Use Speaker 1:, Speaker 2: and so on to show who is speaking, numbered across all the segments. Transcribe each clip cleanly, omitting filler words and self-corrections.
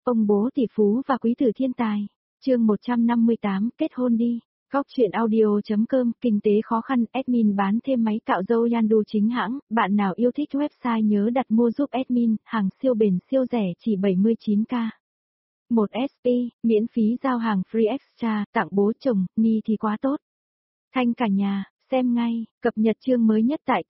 Speaker 1: Ông bố tỷ phú và quý tử thiên tài. Chương 158, kết hôn đi. Góc truyện audio.com, kinh tế khó khăn, admin bán thêm máy cạo râu Yandu chính hãng, bạn nào yêu thích website nhớ đặt mua giúp admin, hàng siêu bền siêu rẻ chỉ 79k. 1 SP, miễn phí giao hàng free extra, tặng bố chồng, ni thì quá tốt. Thanh cả nhà, xem ngay, cập nhật chương mới nhất tại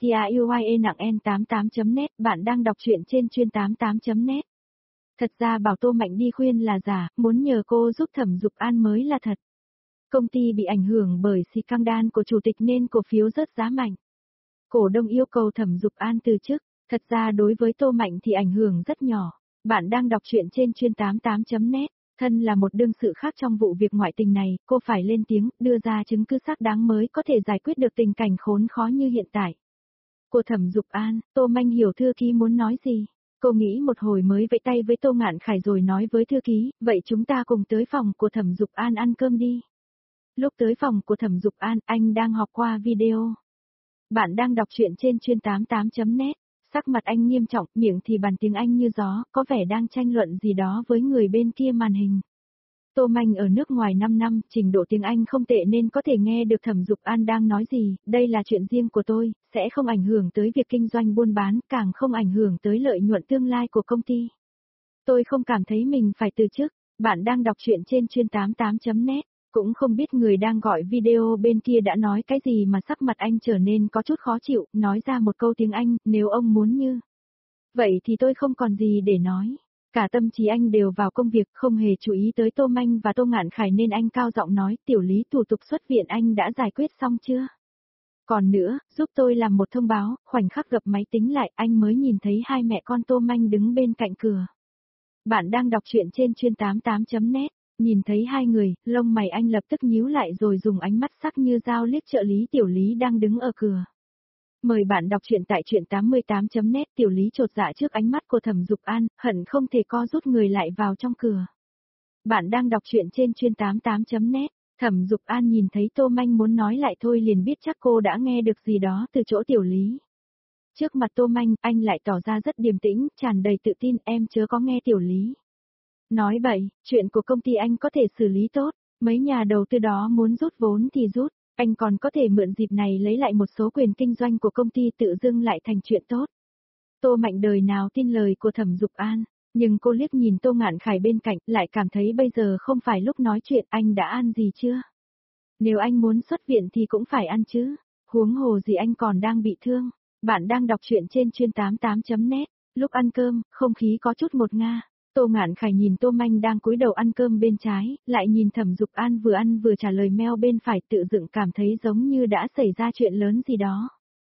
Speaker 1: tiuye-n88.net, bạn đang đọc truyện trên chuyên 88.net. Thật ra bảo Tô Mạnh đi khuyên là giả, muốn nhờ cô giúp Thẩm Dục An mới là thật. Công ty bị ảnh hưởng bởi scandal của chủ tịch nên cổ phiếu rớt giá mạnh. Cổ đông yêu cầu Thẩm Dục An từ chức, thật ra đối với Tô Mạnh thì ảnh hưởng rất nhỏ. Bạn đang đọc truyện trên chuyên 88.net, thân là một đương sự khác trong vụ việc ngoại tình này, cô phải lên tiếng, đưa ra chứng cứ xác đáng mới có thể giải quyết được tình cảnh khốn khó như hiện tại. Của Thẩm Dục An, Tô Mạnh hiểu thư ký muốn nói gì. Cô nghĩ một hồi mới vẫy tay với Tô Ngạn Khải rồi nói với thư ký, vậy chúng ta cùng tới phòng của Thẩm Dục An ăn cơm đi. Lúc tới phòng của Thẩm Dục An, anh đang họp qua video. Bạn đang đọc truyện trên chuyên 88.net, sắc mặt anh nghiêm trọng, miệng thì bàn tiếng Anh như gió, có vẻ đang tranh luận gì đó với người bên kia màn hình. Tô Mạnh ở nước ngoài 5 năm, trình độ tiếng Anh không tệ nên có thể nghe được Thẩm Dục An đang nói gì, đây là chuyện riêng của tôi, sẽ không ảnh hưởng tới việc kinh doanh buôn bán, càng không ảnh hưởng tới lợi nhuận tương lai của công ty. Tôi không cảm thấy mình phải từ chức, bạn đang đọc truyện trên chuyên 88.net, cũng không biết người đang gọi video bên kia đã nói cái gì mà sắc mặt anh trở nên có chút khó chịu, nói ra một câu tiếng Anh, nếu ông muốn như. Vậy thì tôi không còn gì để nói. Cả tâm trí anh đều vào công việc, không hề chú ý tới Tô Mạnh và Tô Ngạn Khải nên anh cao giọng nói, tiểu lý thủ tục xuất viện anh đã giải quyết xong chưa? Còn nữa, giúp tôi làm một thông báo, khoảnh khắc gập máy tính lại anh mới nhìn thấy hai mẹ con Tô Mạnh đứng bên cạnh cửa. Bạn đang đọc truyện trên chuyên 88.net, nhìn thấy hai người, lông mày anh lập tức nhíu lại rồi dùng ánh mắt sắc như dao liếc trợ lý tiểu lý đang đứng ở cửa. Mời bạn đọc truyện tại truyện 88.net, tiểu lý chột dạ trước ánh mắt của Thẩm Dục An, hận không thể co rút người lại vào trong cửa. Bạn đang đọc truyện trên chuyên 88.net, Thẩm Dục An nhìn thấy Tô Mạnh muốn nói lại thôi liền biết chắc cô đã nghe được gì đó từ chỗ tiểu lý. Trước mặt Tô Mạnh, anh lại tỏ ra rất điềm tĩnh, tràn đầy tự tin, em chớ có nghe tiểu lý. Nói bậy, chuyện của công ty anh có thể xử lý tốt, mấy nhà đầu tư đó muốn rút vốn thì rút. Anh còn có thể mượn dịp này lấy lại một số quyền kinh doanh của công ty tự dưng lại thành chuyện tốt. Tô Mạnh đời nào tin lời của Thẩm Dục An, nhưng cô liếc nhìn Tô Ngạn Khải bên cạnh lại cảm thấy bây giờ không phải lúc nói chuyện, anh đã ăn gì chưa? Nếu anh muốn xuất viện thì cũng phải ăn chứ, huống hồ gì anh còn đang bị thương. Bạn đang đọc truyện trên chuyên 88.net, lúc ăn cơm, không khí có chút ngột nga. Tô Ngạn Khải nhìn Tô Mạnh đang cúi đầu ăn cơm bên trái, lại nhìn Thẩm Dục An vừa ăn vừa trả lời mail bên phải, tự dựng cảm thấy giống như đã xảy ra chuyện lớn gì đó.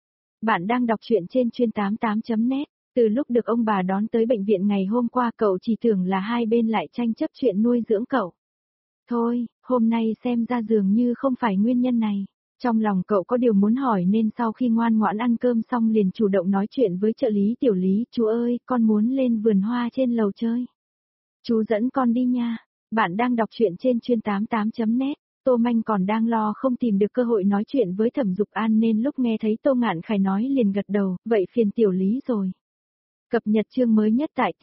Speaker 1: Bạn đang đọc truyện trên chuyên 88.net, từ lúc được ông bà đón tới bệnh viện ngày hôm qua cậu chỉ tưởng là hai bên lại tranh chấp chuyện nuôi dưỡng cậu. Thôi, hôm nay xem ra dường như không phải nguyên nhân này. Trong lòng cậu có điều muốn hỏi nên sau khi ngoan ngoãn ăn cơm xong liền chủ động nói chuyện với trợ lý tiểu lý, chú ơi, con muốn lên vườn hoa trên lầu chơi. Chú dẫn con đi nha. Bạn đang đọc truyện trên chuyên 88.net, Tô Mạnh còn đang lo không tìm được cơ hội nói chuyện với Thẩm Dục An nên lúc nghe thấy Tô Ngạn Khải nói liền gật đầu, vậy phiền tiểu lý rồi. Cập nhật chương mới nhất tại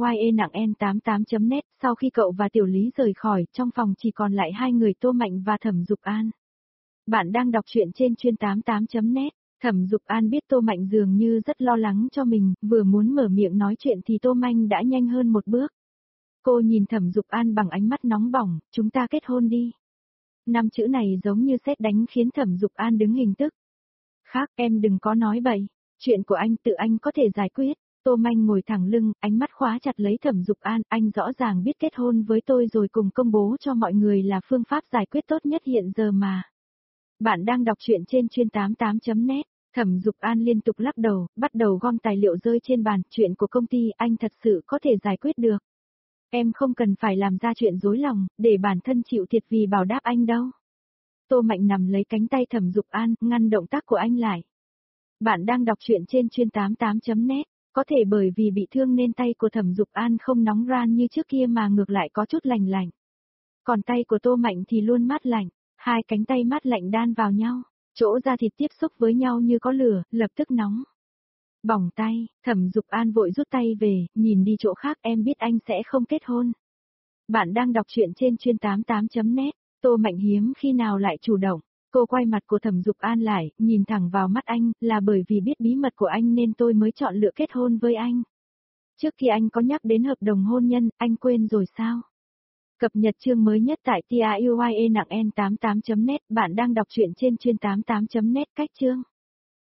Speaker 1: tiuye-n88.net, sau khi cậu và tiểu lý rời khỏi, trong phòng chỉ còn lại hai người Tô Mạnh và Thẩm Dục An. Bạn đang đọc truyện trên chuyên 88.net, Thẩm Dục An biết Tô Mạnh dường như rất lo lắng cho mình, vừa muốn mở miệng nói chuyện thì Tô Mạnh đã nhanh hơn một bước. Cô nhìn Thẩm Dục An bằng ánh mắt nóng bỏng, chúng ta kết hôn đi. 5 chữ này giống như sét đánh khiến Thẩm Dục An đứng hình tức. Khác, em đừng có nói bậy, chuyện của anh tự anh có thể giải quyết. Tô Mạnh ngồi thẳng lưng, ánh mắt khóa chặt lấy Thẩm Dục An, anh rõ ràng biết kết hôn với tôi rồi cùng công bố cho mọi người là phương pháp giải quyết tốt nhất hiện giờ mà. Bạn đang đọc truyện trên chuyên 88.net, Thẩm Dục An liên tục lắc đầu, bắt đầu gom tài liệu rơi trên bàn, chuyện của công ty anh thật sự có thể giải quyết được. Em không cần phải làm ra chuyện dối lòng, để bản thân chịu thiệt vì bảo đáp anh đâu. Tô Mạnh nằm lấy cánh tay Thẩm Dục An, ngăn động tác của anh lại. Bạn đang đọc truyện trên chuyên 88.net, có thể bởi vì bị thương nên tay của Thẩm Dục An không nóng ran như trước kia mà ngược lại có chút lành lạnh. Còn tay của Tô Mạnh thì luôn mát lạnh, hai cánh tay mát lạnh đan vào nhau, chỗ da thịt tiếp xúc với nhau như có lửa, lập tức nóng. Bỏng tay, Thẩm Dục An vội rút tay về, nhìn đi chỗ khác, em biết anh sẽ không kết hôn. Bạn đang đọc truyện trên chuyên 88.net. Tô Mạnh hiếm khi nào lại chủ động. Cô quay mặt của Thẩm Dục An lại, nhìn thẳng vào mắt anh, là bởi vì biết bí mật của anh nên tôi mới chọn lựa kết hôn với anh. Trước khi anh có nhắc đến hợp đồng hôn nhân, anh quên rồi sao? Cập nhật chương mới nhất tại TIUYE nặng N88.net. Bạn đang đọc truyện trên chuyên 88.net. Cách chương.